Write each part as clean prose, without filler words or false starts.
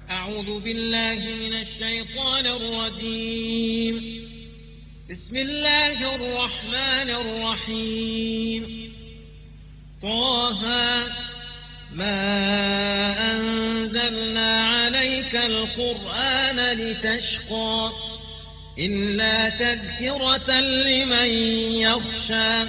أعوذ بالله من الشيطان الرجيم. بسم الله الرحمن الرحيم. طه ما أنزلنا عليك القرآن لتشقى إلا تذكرة لمن يخشى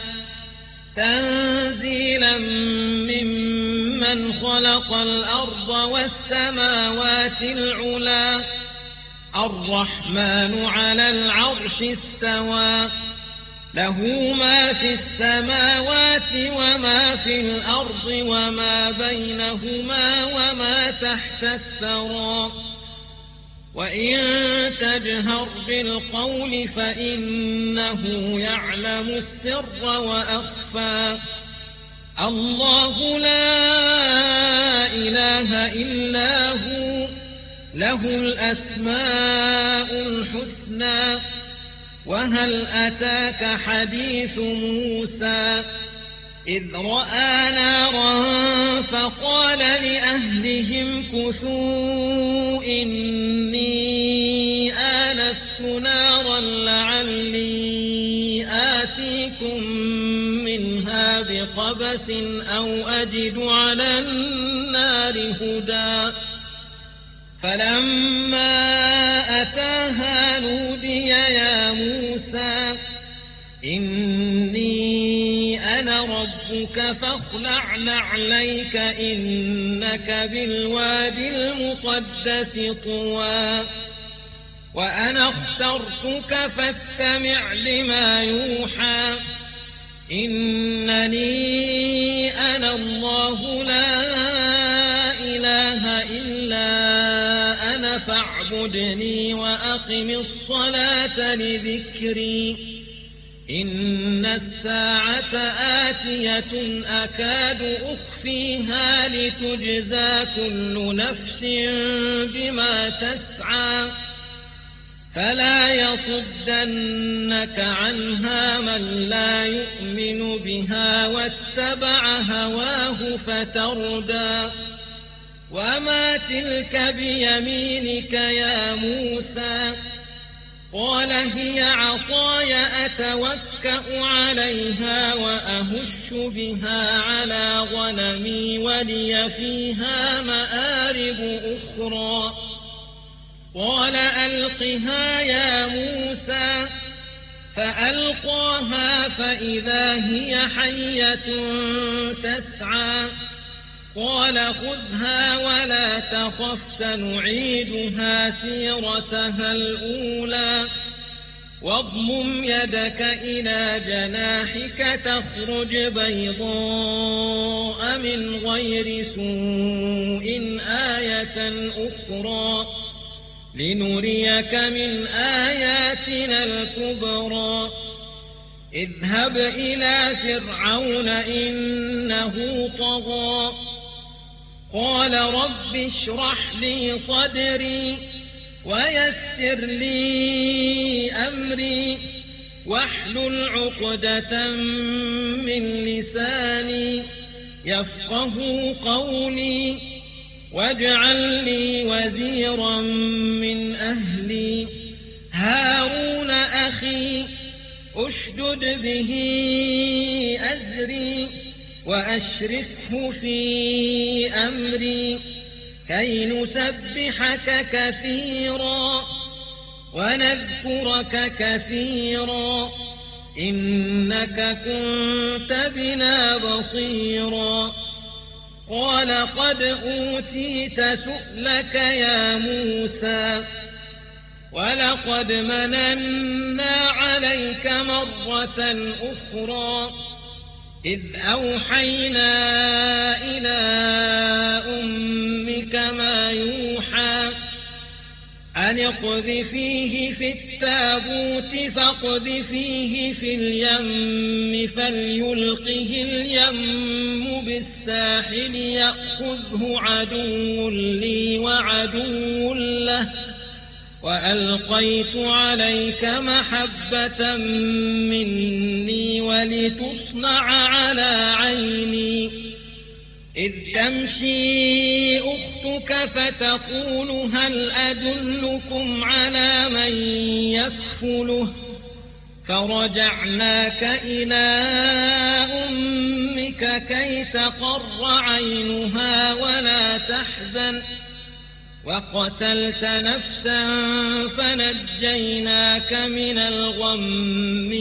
تنزيلا ممن خلق الأرض والسماوات العلى الرحمن على العرش استوى له ما في السماوات وما في الأرض وما بينهما وما تحت الثرى وإن تجهر بالقول فإنه يعلم السر وأخفى الله لا إله إلا هو له الأسماء الحسنى وهل أتاك حديث موسى إذ رأى نارا فقال لأهلهم كثوا إني آنست نارا لعلي آتيكم منها بقبس أو أجد على النار هدى فلما أتاها نودي يا موسى إني أنا ربك فاخلع نعليك إنك بالوادي المقدس طوى وأنا اخترتك فاستمع لما يوحى إنني أنا الله لا إله إلا أنا فاعبدني وأقم الصلاة لذكري إن الساعة آتية أكاد أخفيها لتجزى كل نفس بما تسعى فلا يصدنك عنها من لا يؤمن بها واتبع هواه فتردى وما تلك بيمينك يا موسى قال هي عصاي أتوكأ عليها وأهش بها على غنمي ولي فيها مآرب أخرى قال ألقها يا موسى فألقاها فإذا هي حية تسعى قال خذها ولا تخف سنعيدها سيرتها الأولى واضمم يدك إلى جناحك تخرج بيضاء من غير سوء آية أخرى لنريك من آياتنا الكبرى اذهب إلى فرعون إنه طغى قال رب اشرح لي صدري ويسر لي أمري واحلل عقدة من لساني يفقه قولي واجعل لي وزيرا من أهلي هارون أخي أشدد به أزري وأشركه في أمري كي نسبحك كثيرا ونذكرك كثيرا إنك كنت بنا بصيرا قال قد أوتيت سؤلك يا موسى ولقد مننا عليك مرة أخرى إذ أوحينا إلى أمك ما يوحى أن اقذفيه في التابوت فاقذفيه في اليم فليلقه اليم بالساحل يأخذه عدو لي وعدو له وألقيت عليك محبة مني ولتصنع على عيني إذ تمشي أختك فتقول هل أدلكم على من يكفله فرجعناك إلى أمك كي تقر عينها ولا تحزن وقتلت نفسا فنجيناك من الغم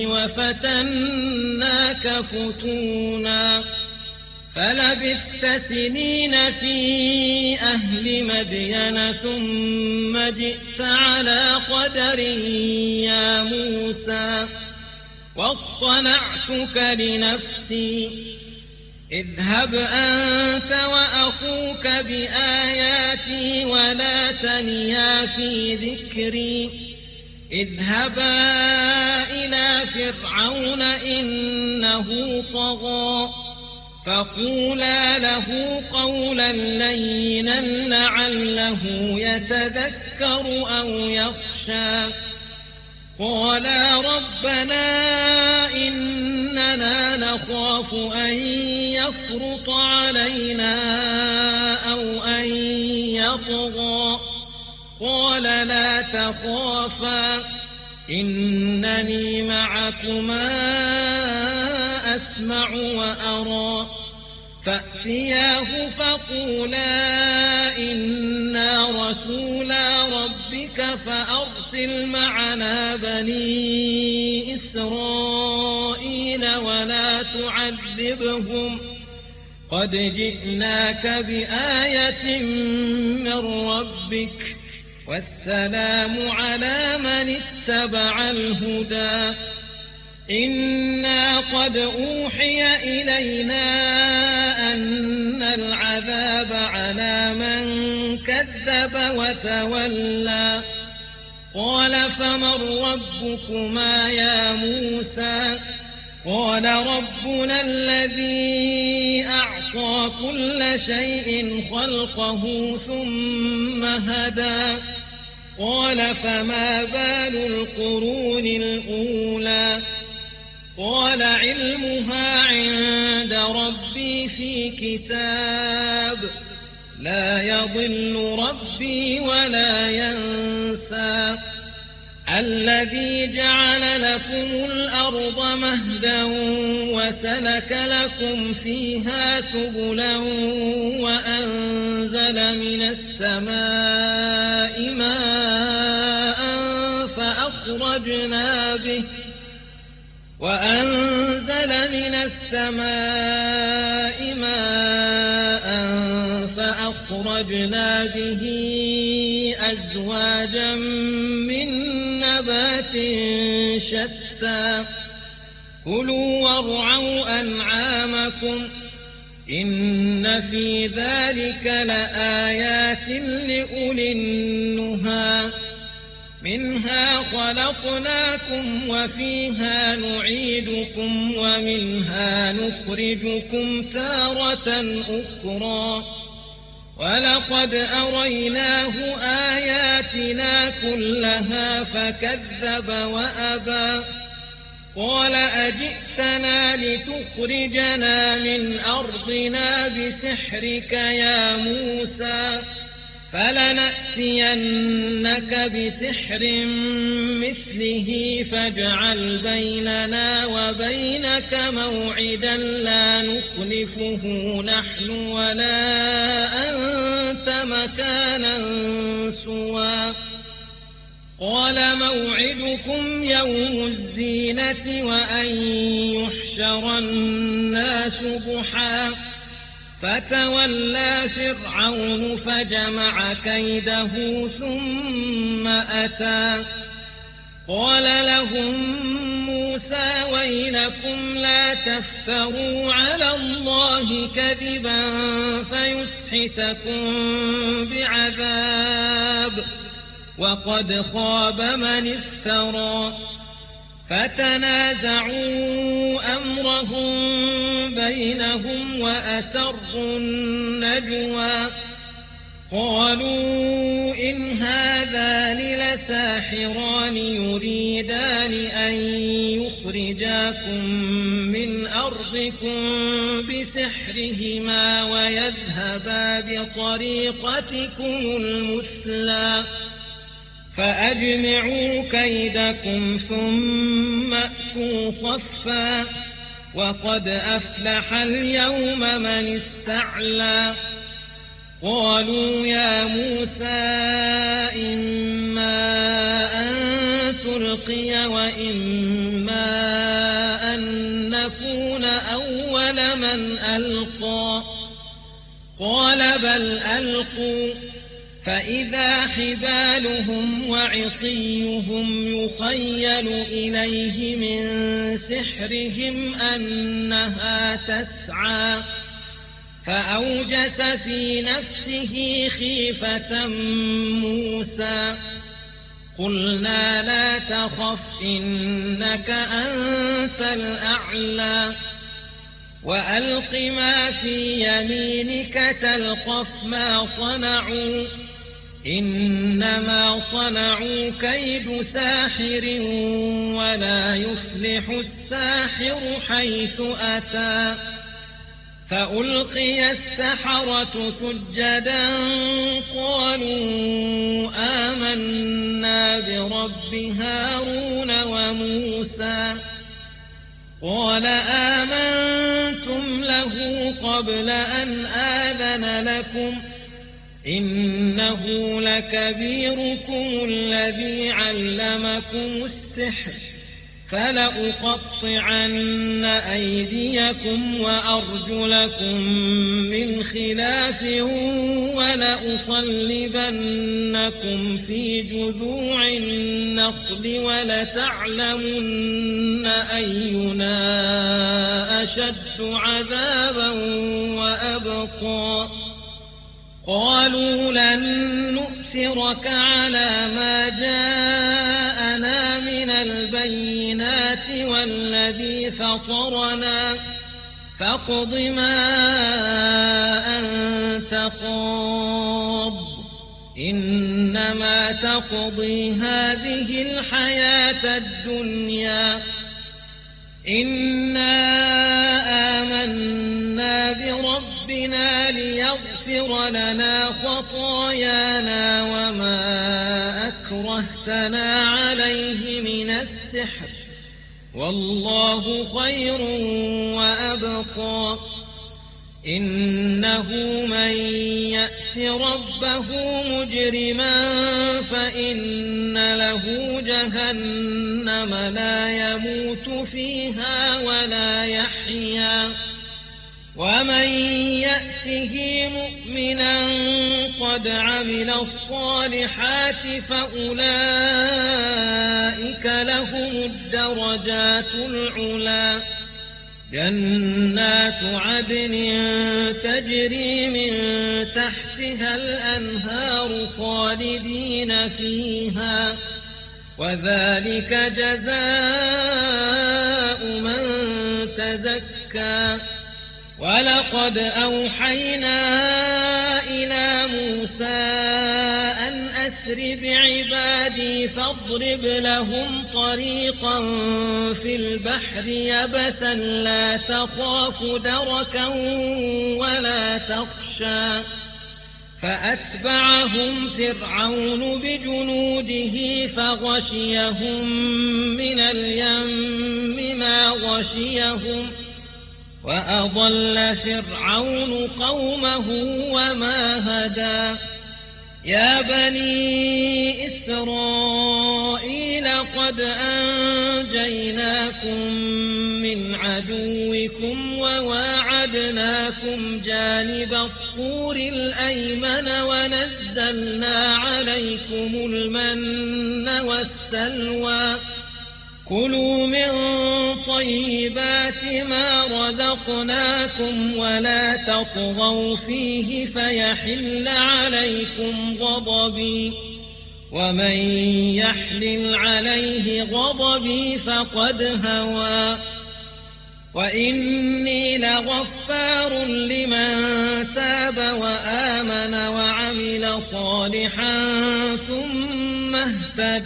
وفتناك فتونا فلبثت سنين في أهل مدين ثم جئت على قدر يا موسى واصطنعتك لنفسي اذهب أنت وأخوك بآياتي ولا تنيا في ذكري اذهبا إلى فرعون إنه طغى فقولا له قولا لينا لعله يتذكر أو يخشى قالا ربنا إننا نخاف أن يفرط علينا أو أن يطغى قال لا تخافا إنني معكما أسمع وأرى فأتياه فقولا إنا رسولا ربك فأرسل معنا بني إسرائيل ولا تعذبهم قد جئناك بآية من ربك والسلام على من اتبع الهدى إنا قد أوحي إلينا أن العذاب على من كذب وتولى قال فمن ربكما يا موسى قال ربنا الذي أعطى كل شيء خلقه ثم هدى قال فما بال القرون الأولى قال علمها عند ربي في كتاب لا يضل ربي ولا ينسى الذي جعل لكم الأرض مهدا وسلك لكم فيها سبلا وأنزل من السماء ماء فأخرجنا به أزواجا من نبات شتى كلوا وارعوا أنعامكم إن في ذلك لآيات لأولي النهى منها خلقناكم وفيها نعيدكم ومنها نخرجكم تارة أخرى ولقد أريناه آياتنا كلها فكذب وأبى قال أجئتنا لتخرجنا من أرضنا بسحرك يا موسى فلنأتينك بسحر مثله فاجعل بيننا وبينك موعدا لا نخلفه نحن ولا أنت مكانا سوى قال موعدكم يوم الزينة وأن يحشر الناس ضحى فتولى فرعون فجمع كيده ثم أتى قال لهم موسى ويلكم لا تفتروا على الله كذبا فيسحتكم بعذاب وقد خاب من افترى فتنازعوا أمرهم بينهم وأسروا النجوى قالوا إن هذان لساحران يريدان أن يخرجاكم من أرضكم بأرضكم بسحرهما ويذهبا بطريقتكم المثلى فأجمعوا كيدكم ثم أتوا صفا وقد أفلح اليوم من استعلى قالوا يا موسى إما أن تلقي وإما أن نكون أول من ألقى قال بل ألقوا فإذا حبالهم وعصيهم يخيل إليه من سحرهم أنها تسعى فأوجس في نفسه خيفة موسى قلنا لا تخف إنك أنت الأعلى وألق ما في يمينك تلقف ما صنعوا إنما صنعوا كيد ساحر ولا يفلح الساحر حيث أتى فألقي السحرة سجدا قالوا آمنا برب هارون وموسى قال آمنتم له قبل أن آذن لكم إنه لكبيركم الذي علمكم السحر فلأقطعن أيديكم وأرجلكم من خلاف ولأصلبنكم في جذوع النخل ولتعلمن أينا أشد عذابا وأبقى قالوا لن نؤثرك على ما جاءنا من البينات والذي فطرنا فاقض ما أنت قاض إنما تقضي هذه الحياة الدنيا إنا آمنا بربنا ليغفر لنا خطايانا وما أكرهتنا عليه من السحر والله خير وأبقى إنه من يأت ربه مجرما فإن له جهنم لا يموت فيها ولا يحيا ومن يأته مؤمنا قد عمل الصالحات فأولئك لهم الدرجات العلى جنات عدن تجري من تحتها الأنهار خالدين فيها وذلك جزاء من تزكى ولقد أوحينا إلى موسى أن أسر بعبادي فاضرب لهم طريقا في البحر يبسا لا تخاف دركا ولا تخشى فأتبعهم فرعون بجنوده فغشيهم من اليم ما غشيهم وأضل فرعون قومه وما هدى يا بني إسرائيل قد أنجيناكم من عدوكم وواعدناكم جانب الطور الأيمن ونزلنا عليكم المن والسلوى كلوا من طيبات ما رزقناكم ولا تطغوا فيه فيحل عليكم غضبي ومن يحلل عليه غضبي فقد هوى وإني لغفار لمن تاب وآمن وعمل صالحا ثم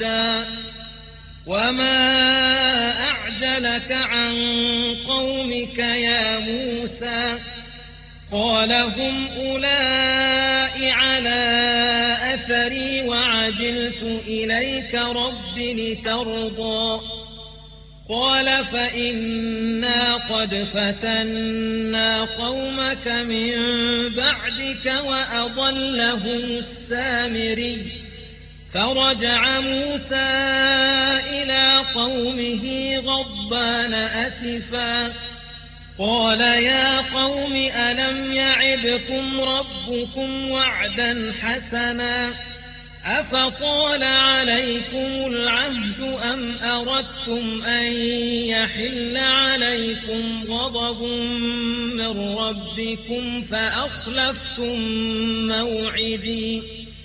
اهتدى وما أعجلك عن قومك قومك يا موسى قال هم أولئك على أثري وعجلت إليك رب لترضى قال فإنا قد فتنا قومك من بعدك وأضلهم السامري فرجع موسى إلى قومه غضبان أسفا قال يا قوم ألم يعدكم ربكم وعدا حسنا أفطال عليكم العهد أم أردتم أن يحل عليكم غضب من ربكم فأخلفتم موعدي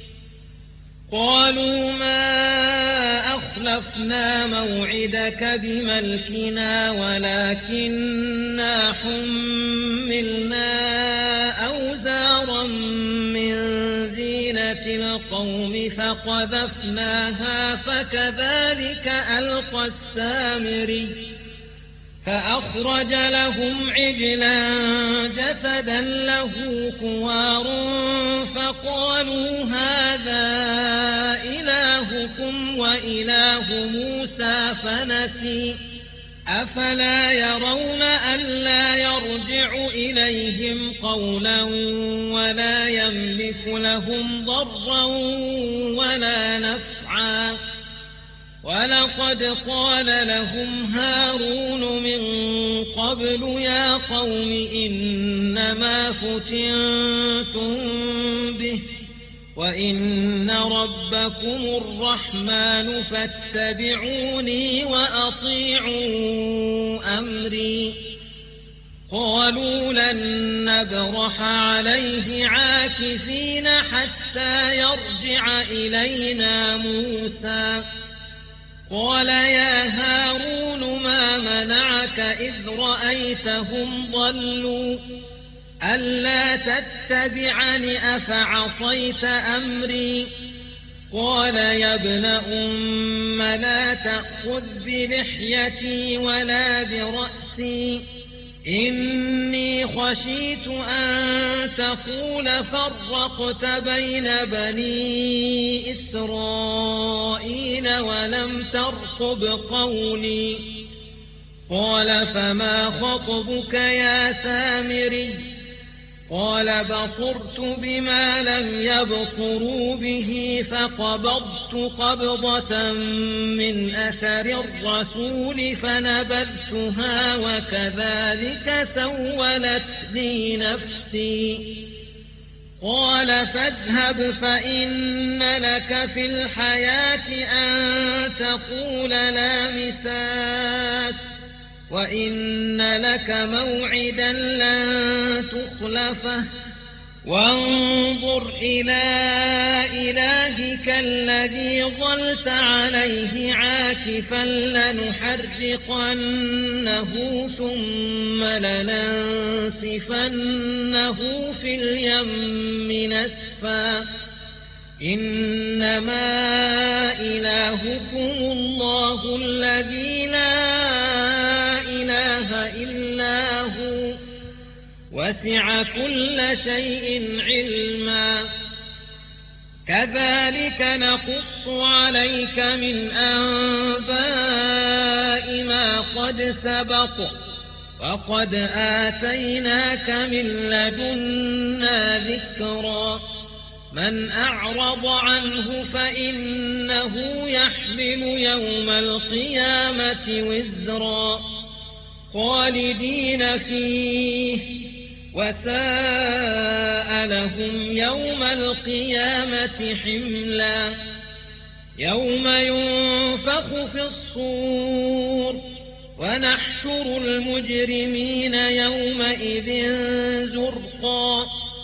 قالوا ما أخلفنا موعدك بملكنا ولكننا حملنا أوزارا من زينة القوم فقذفناها فكذلك ألقى السامري فأخرج لهم عجلا جسدا له خوار فقالوا هذا إلهكم وإله موسى فنسي أفلا يرون ألا يرجع إليهم قولا ولا يملك لهم ضرا ولا نفعا ولقد قال لهم هارون من قبل يا قوم إنما فتنتم به وإن ربكم الرحمن فاتبعوني وأطيعوا أمري قالوا لن نبرح عليه عاكفين حتى يرجع إلينا موسى قال يا هارون ما منعك إذ رأيتهم ضلوا ألا تتبعني أفعصيت أمري قال يا ابن أم لا تأخذ بلحيتي ولا برأسي إني خشيت أن تقول فرقت بين بني إسرائيل ولم ترقب قولي قال فما خطبك يا سامري قال بصرت بما لم يبصروا به فقبضت قبضة من أثر الرسول فنبذتها وكذلك سولت لي نفسي قال فاذهب فإن لك في الحياة أن تقول لا مساس وإن لك موعدا لن تخلفه وانظر إلى إلهك الذي ظلت عليه عاكفا لنحرقنه ثم لننسفنه في اليم نسفا إنما إلهكم الله الذي لا إله إلا هو وسع كل شيء علما كذلك نقص عليك من أنباء ما قد سبق وقد آتيناك من لدنا ذكرا من أعرض عنه فإنه يحمل يوم القيامة وزرا خالدين فيه وساء لهم يوم القيامة حملا يوم ينفخ في الصور ونحشر المجرمين يومئذ زرقا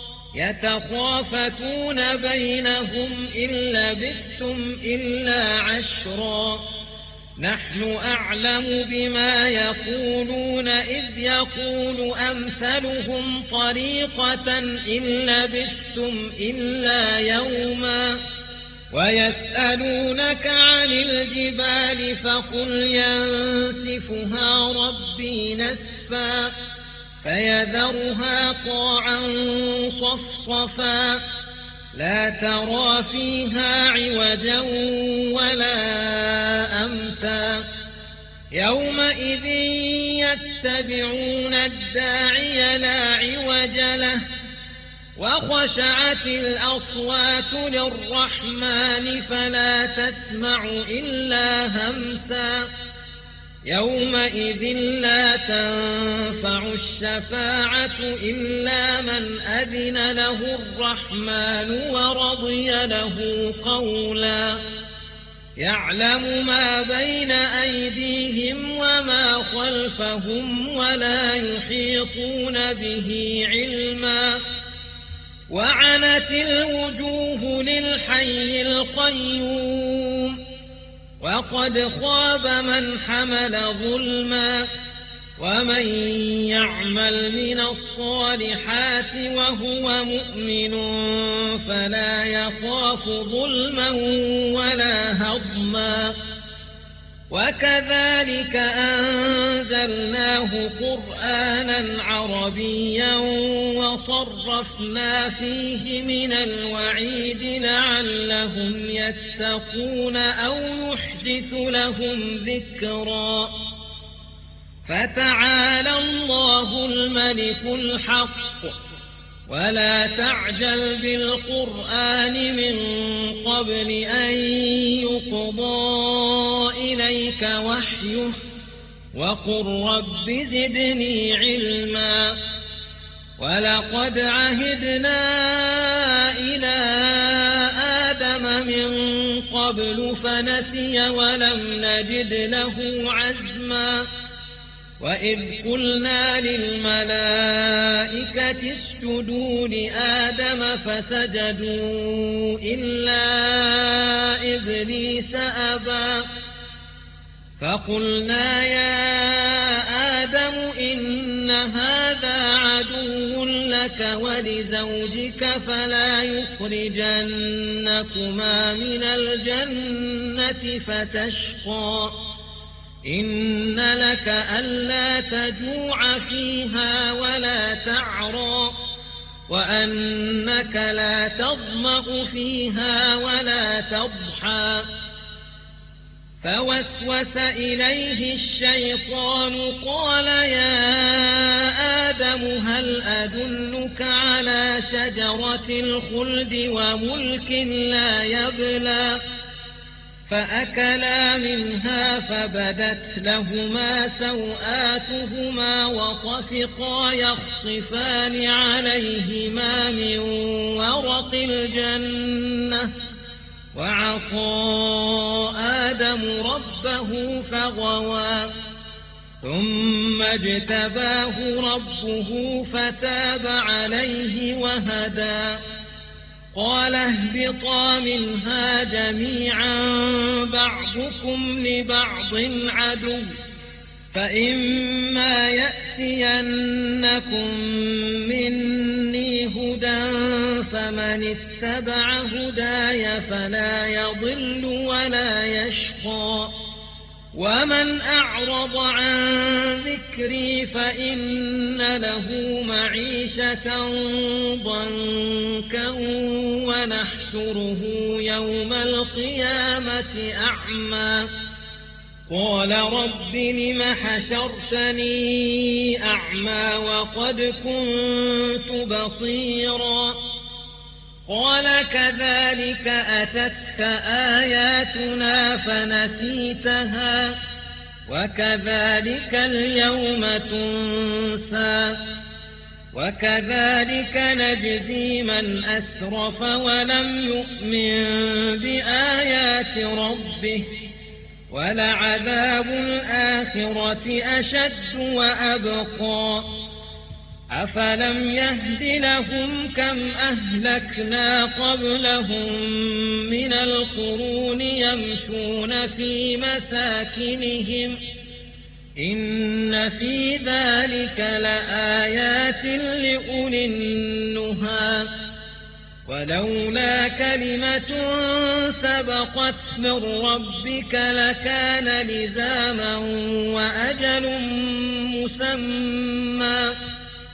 يتخافتون بينهم إن لبثتم إلا عشرا نحن أعلم بما يقولون إذ يقول أمثلهم طريقة إن لبثتم إلا يوما ويسألونك عن الجبال فقل ينسفها ربي نسفا فيذرها قاعا صفصفا لا ترى فيها عوجا ولا أمتا يومئذ يتبعون الداعي لا عوج له وخشعت الأصوات للرحمن فلا تسمع إلا همسا يومئذ لا تنفع الشفاعة إلا من أذن له الرحمن ورضي له قولا يعلم ما بين أيديهم وما خلفهم ولا يحيطون به علما وعنت الوجوه للحي القيوم وقد خاب من حمل ظلما ومن يعمل من الصالحات وهو مؤمن فلا يخاف ظلما ولا هضما وكذلك أنزلناه قرآنا عربيا وصرفنا فيه من الوعيد لعلهم يتقون أو يحدث لهم ذكرا فتعالى الله الملك الحق ولا تعجل بالقرآن من قبل أن يقضى إليك وحيه وقل رب زدني علما ولقد عهدنا إلى آدم من قبل فنسي ولم نجد له عزما وإذ قلنا للملائكة اسجدوا لآدم فسجدوا إلا إبليس أبى فقلنا يا آدم إن هذا عدو لك ولزوجك فلا يخرجنكما من الجنة فتشقى إن لك ألا تجوع فيها ولا تعرى وأنك لا تظمأ فيها ولا تضحى فوسوس إليه الشيطان قال يا آدم هل أدلك على شجرة الخلد وملك لا يبلى فأكلا منها فبدت لهما سوآتهما وطفقا يخصفان عليهما من ورق الجنة وعصى آدم ربه فغوى ثم اجتباه ربه فتاب عليه وهدى قال اهبطا منها جميعا بعضكم لبعض عدو فإما يأتينكم مني هدى فمن اتبع هداي فلا يضل ولا يشقى ومن أعرض عن ذكري فإن له معيشة ضنكا ونحشره يوم القيامة أعمى قال رب لم حشرتني أعمى وقد كنت بصيرا قال كذلك أتتك آياتنا فنسيتها وكذلك اليوم تنسى وكذلك نجزي من أسرف ولم يؤمن بآيات ربه ولعذاب الآخرة أشد وأبقى أفلم يهد لهم كم أهلكنا قبلهم من القرون يمشون في مساكنهم إن في ذلك لآيات لأولي النهى ولولا كلمة سبقت من ربك لكان لزاما وأجل مسمى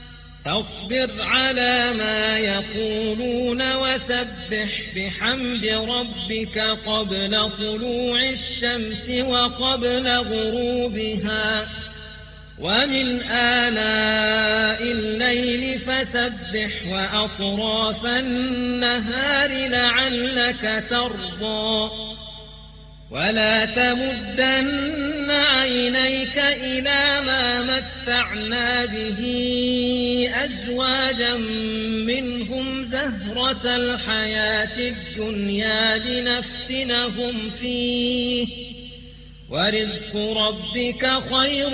فاصبر على ما يقولون وسبح بحمد ربك قبل طلوع الشمس وقبل غروبها ومن آلاء الليل فسبح وأطراف النهار لعلك ترضى ولا تمدن عينيك إلى ما متعنا به أزواجا منهم زهرة الحياة الدنيا لنفتنهم فيه ورزق ربك خير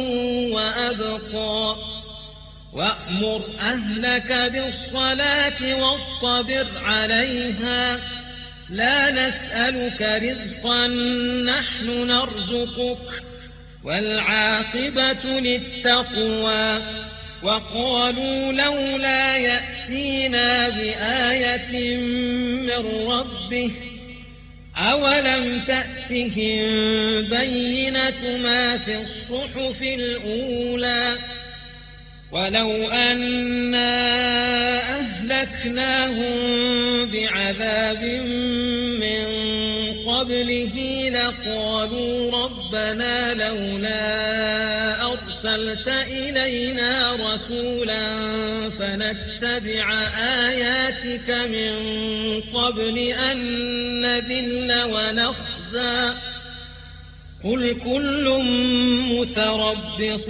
وأبقى وأمر أهلك بالصلاة واصطبر عليها لا نسألك رزقا نحن نرزقك والعاقبة للتقوى وقالوا لولا يأتينا بآية من ربه أولم تأتهم بينة ما في الصحف الأولى ولو أنا أهلكناهم بعذاب من قبله لقالوا ربنا لولا أرسلت إلينا رسولا فنتبع آياتك من قبل أن نذل ونخزى قل كل متربص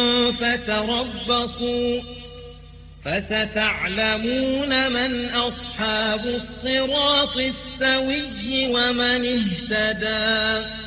فتربصوا فستعلمون من أصحاب الصراط السوي ومن اهتدى